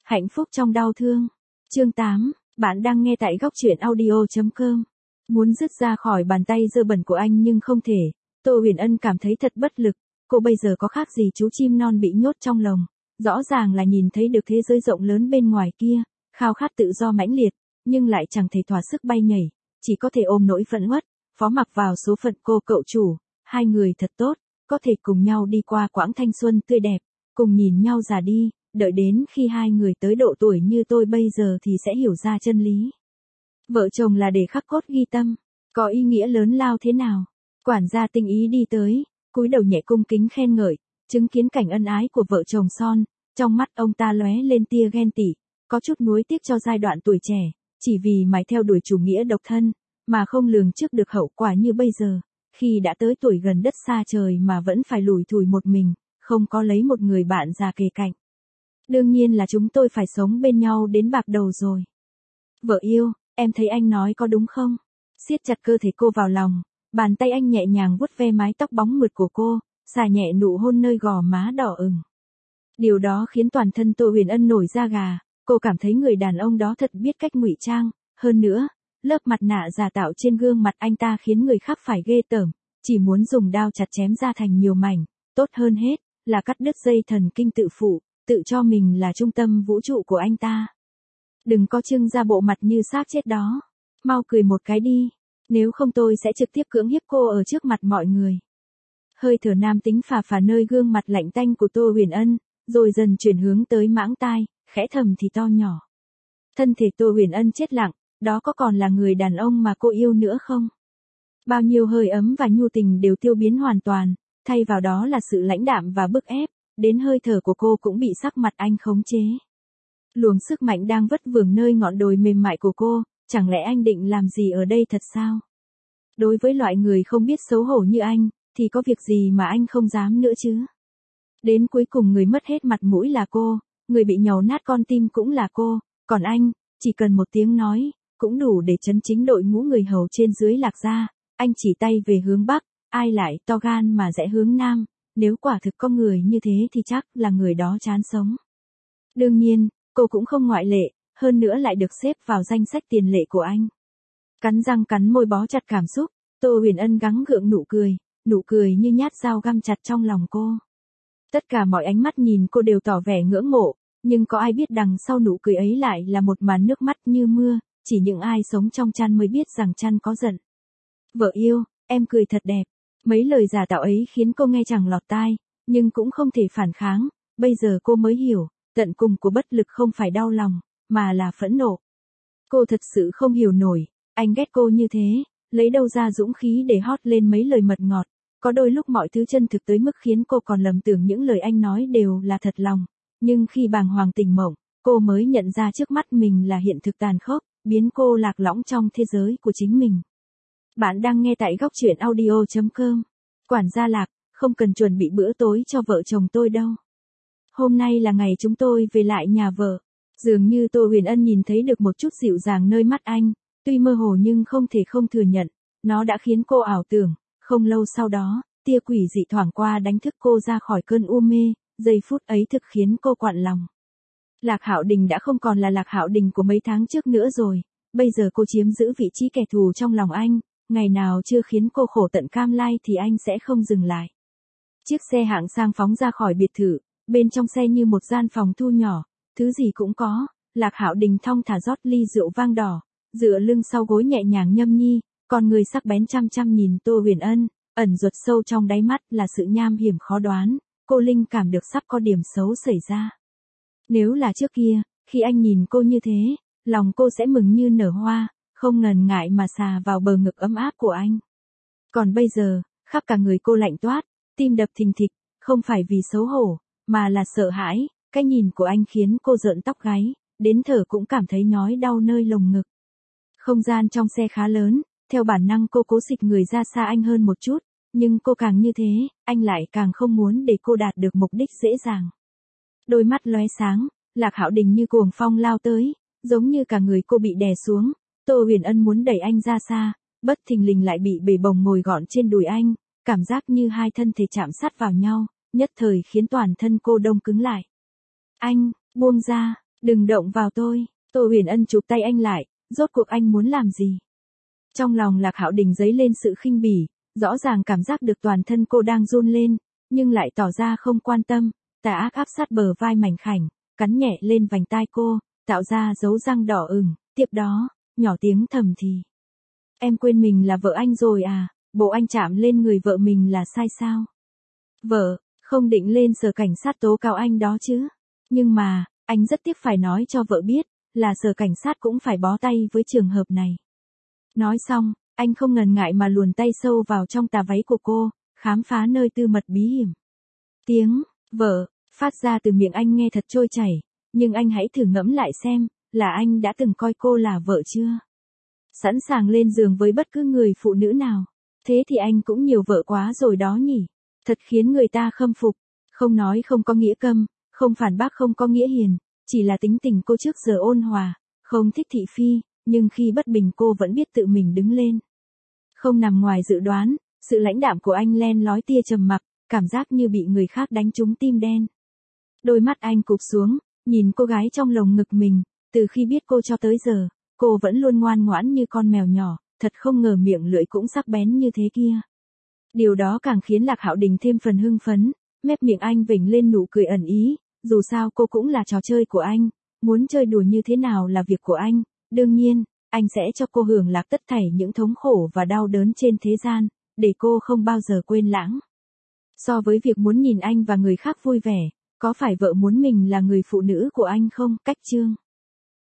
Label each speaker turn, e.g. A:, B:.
A: Hạnh phúc trong đau thương. Chương 8, bạn đang nghe tại góc truyện audio.com. Muốn dứt ra khỏi bàn tay dơ bẩn của anh nhưng không thể, Tô Huyền Ân cảm thấy thật bất lực, cô bây giờ có khác gì chú chim non bị nhốt trong lồng, rõ ràng là nhìn thấy được thế giới rộng lớn bên ngoài kia, khao khát tự do mãnh liệt, nhưng lại chẳng thể thỏa sức bay nhảy, chỉ có thể ôm nỗi phẫn uất, phó mặc vào số phận cô cậu chủ, hai người thật tốt, có thể cùng nhau đi qua quãng thanh xuân tươi đẹp, cùng nhìn nhau già đi. Đợi đến khi hai người tới độ tuổi như tôi bây giờ thì sẽ hiểu ra chân lý. Vợ chồng là để khắc cốt ghi tâm, có ý nghĩa lớn lao thế nào. Quản gia tinh ý đi tới, cúi đầu nhẹ cung kính khen ngợi, chứng kiến cảnh ân ái của vợ chồng son, trong mắt ông ta lóe lên tia ghen tị, có chút nuối tiếc cho giai đoạn tuổi trẻ, chỉ vì mãi theo đuổi chủ nghĩa độc thân, mà không lường trước được hậu quả như bây giờ, khi đã tới tuổi gần đất xa trời mà vẫn phải lủi thủi một mình, không có lấy một người bạn già kề cạnh. Đương nhiên là chúng tôi phải sống bên nhau đến bạc đầu rồi. Vợ yêu, em thấy anh nói có đúng không? Siết chặt cơ thể cô vào lòng, bàn tay anh nhẹ nhàng vuốt ve mái tóc bóng mượt của cô, xả nhẹ nụ hôn nơi gò má đỏ ửng. Điều đó khiến toàn thân Tô Huyền Ân nổi da gà, cô cảm thấy người đàn ông đó thật biết cách ngụy trang, hơn nữa, lớp mặt nạ giả tạo trên gương mặt anh ta khiến người khác phải ghê tởm, chỉ muốn dùng đao chặt chém ra thành nhiều mảnh, tốt hơn hết là cắt đứt dây thần kinh tự phụ. Tự cho mình là trung tâm vũ trụ của anh ta. Đừng có trưng ra bộ mặt như xác chết đó. Mau cười một cái đi. Nếu không tôi sẽ trực tiếp cưỡng hiếp cô ở trước mặt mọi người. Hơi thở nam tính phà phà nơi gương mặt lạnh tanh của Tô Huyền Ân, rồi dần chuyển hướng tới mãng tai, khẽ thầm thì to nhỏ. Thân thể Tô Huyền Ân chết lặng, đó có còn là người đàn ông mà cô yêu nữa không? Bao nhiêu hơi ấm và nhu tình đều tiêu biến hoàn toàn, thay vào đó là sự lãnh đạm và bức ép. Đến hơi thở của cô cũng bị sắc mặt anh khống chế. Luồng sức mạnh đang vất vưởng nơi ngọn đồi mềm mại của cô, chẳng lẽ anh định làm gì ở đây thật sao? Đối với loại người không biết xấu hổ như anh, thì có việc gì mà anh không dám nữa chứ? Đến cuối cùng người mất hết mặt mũi là cô, người bị nhàu nát con tim cũng là cô, còn anh, chỉ cần một tiếng nói, cũng đủ để chấn chính đội ngũ người hầu trên dưới Lạc Gia. Anh chỉ tay về hướng Bắc, ai lại to gan mà rẽ hướng Nam. Nếu quả thực có người như thế thì chắc là người đó chán sống. Đương nhiên, cô cũng không ngoại lệ, hơn nữa lại được xếp vào danh sách tiền lệ của anh. Cắn răng cắn môi bó chặt cảm xúc, Tô Huyền Ân gắng gượng nụ cười như nhát dao găm chặt trong lòng cô. Tất cả mọi ánh mắt nhìn cô đều tỏ vẻ ngưỡng mộ, nhưng có ai biết đằng sau nụ cười ấy lại là một màn nước mắt như mưa, chỉ những ai sống trong chăn mới biết rằng chăn có giận. Vợ yêu, em cười thật đẹp. Mấy lời giả tạo ấy khiến cô nghe chẳng lọt tai, nhưng cũng không thể phản kháng, bây giờ cô mới hiểu, tận cùng của bất lực không phải đau lòng, mà là phẫn nộ. Cô thật sự không hiểu nổi, anh ghét cô như thế, lấy đâu ra dũng khí để hót lên mấy lời mật ngọt, có đôi lúc mọi thứ chân thực tới mức khiến cô còn lầm tưởng những lời anh nói đều là thật lòng, nhưng khi bàng hoàng tỉnh mộng, cô mới nhận ra trước mắt mình là hiện thực tàn khốc, biến cô lạc lõng trong thế giới của chính mình. Bạn đang nghe tại góc truyện audio.com. Quản gia Lạc, không cần chuẩn bị bữa tối cho vợ chồng tôi đâu. Hôm nay là ngày chúng tôi về lại nhà vợ. Dường như Tô Huyền Ân nhìn thấy được một chút dịu dàng nơi mắt anh, tuy mơ hồ nhưng không thể không thừa nhận, nó đã khiến cô ảo tưởng. Không lâu sau đó, tia quỷ dị thoảng qua đánh thức cô ra khỏi cơn u mê, giây phút ấy thực khiến cô quặn lòng. Lạc Hạo Đình đã không còn là Lạc Hạo Đình của mấy tháng trước nữa rồi, bây giờ cô chiếm giữ vị trí kẻ thù trong lòng anh. Ngày nào chưa khiến cô khổ tận cam lai thì anh sẽ không dừng lại. Chiếc xe hạng sang phóng ra khỏi biệt thự, bên trong xe như một gian phòng thu nhỏ, thứ gì cũng có, Lạc Hạo Đình thong thả rót ly rượu vang đỏ, dựa lưng sau gối nhẹ nhàng nhâm nhi, con người sắc bén chăm chăm nhìn Tô Huyền Ân, ẩn ruột sâu trong đáy mắt là sự nham hiểm khó đoán, cô linh cảm được sắp có điểm xấu xảy ra. Nếu là trước kia, khi anh nhìn cô như thế, lòng cô sẽ mừng như nở hoa. Không ngần ngại mà xà vào bờ ngực ấm áp của anh. Còn bây giờ, khắp cả người cô lạnh toát, tim đập thình thịch, không phải vì xấu hổ, mà là sợ hãi, cái nhìn của anh khiến cô rợn tóc gáy, đến thở cũng cảm thấy nhói đau nơi lồng ngực. Không gian trong xe khá lớn, theo bản năng cô cố xịt người ra xa anh hơn một chút, nhưng cô càng như thế, anh lại càng không muốn để cô đạt được mục đích dễ dàng. Đôi mắt lóe sáng, Lạc Hạo Đình như cuồng phong lao tới, giống như cả người cô bị đè xuống. Tô Huyền Ân muốn đẩy anh ra xa, bất thình lình lại bị bề bồng ngồi gọn trên đùi anh, cảm giác như hai thân thể chạm sát vào nhau, nhất thời khiến toàn thân cô đông cứng lại. Anh, buông ra, Đừng động vào tôi. Tô Huyền Ân chụp tay anh lại, rốt cuộc anh muốn làm gì? Trong lòng Lạc Hạo Đình dấy lên sự khinh bỉ, rõ ràng cảm giác được toàn thân cô đang run lên, nhưng lại tỏ ra không quan tâm, tà ác áp sát bờ vai mảnh khảnh, cắn nhẹ lên vành tai cô, tạo ra dấu răng đỏ ửng, tiếp đó, nhỏ tiếng thầm thì. Em quên mình là vợ anh rồi à, bộ anh chạm lên người vợ mình là sai sao? Vợ, không định lên sở cảnh sát tố cáo anh đó chứ? Nhưng mà, anh rất tiếc phải nói cho vợ biết, là sở cảnh sát cũng phải bó tay với trường hợp này. Nói xong, anh không ngần ngại mà luồn tay sâu vào trong tà váy của cô, khám phá nơi tư mật bí hiểm. Tiếng, vợ, phát ra từ miệng anh nghe thật trôi chảy, nhưng anh hãy thử ngẫm lại xem, là anh đã từng coi cô là vợ chưa? Sẵn sàng lên giường với bất cứ người phụ nữ nào. Thế thì anh cũng nhiều vợ quá rồi đó nhỉ? Thật khiến người ta khâm phục. Không nói không có nghĩa câm, không phản bác không có nghĩa hiền, chỉ là tính tình cô trước giờ ôn hòa, không thích thị phi, nhưng khi bất bình cô vẫn biết tự mình đứng lên. Không nằm ngoài dự đoán, sự lãnh đạm của anh len lói tia trầm mặc, cảm giác như bị người khác đánh trúng tim đen. Đôi mắt anh cụp xuống, nhìn cô gái trong lồng ngực mình, từ khi biết cô cho tới giờ, cô vẫn luôn ngoan ngoãn như con mèo nhỏ, thật không ngờ miệng lưỡi cũng sắc bén như thế kia. Điều đó càng khiến Lạc Hạo Đình thêm phần hưng phấn, mép miệng anh vểnh lên nụ cười ẩn ý, dù sao cô cũng là trò chơi của anh, muốn chơi đùa như thế nào là việc của anh, đương nhiên, anh sẽ cho cô hưởng lạc tất thảy những thống khổ và đau đớn trên thế gian, để cô không bao giờ quên lãng. So với việc muốn nhìn anh và người khác vui vẻ, có phải vợ muốn mình là người phụ nữ của anh không? Cách chương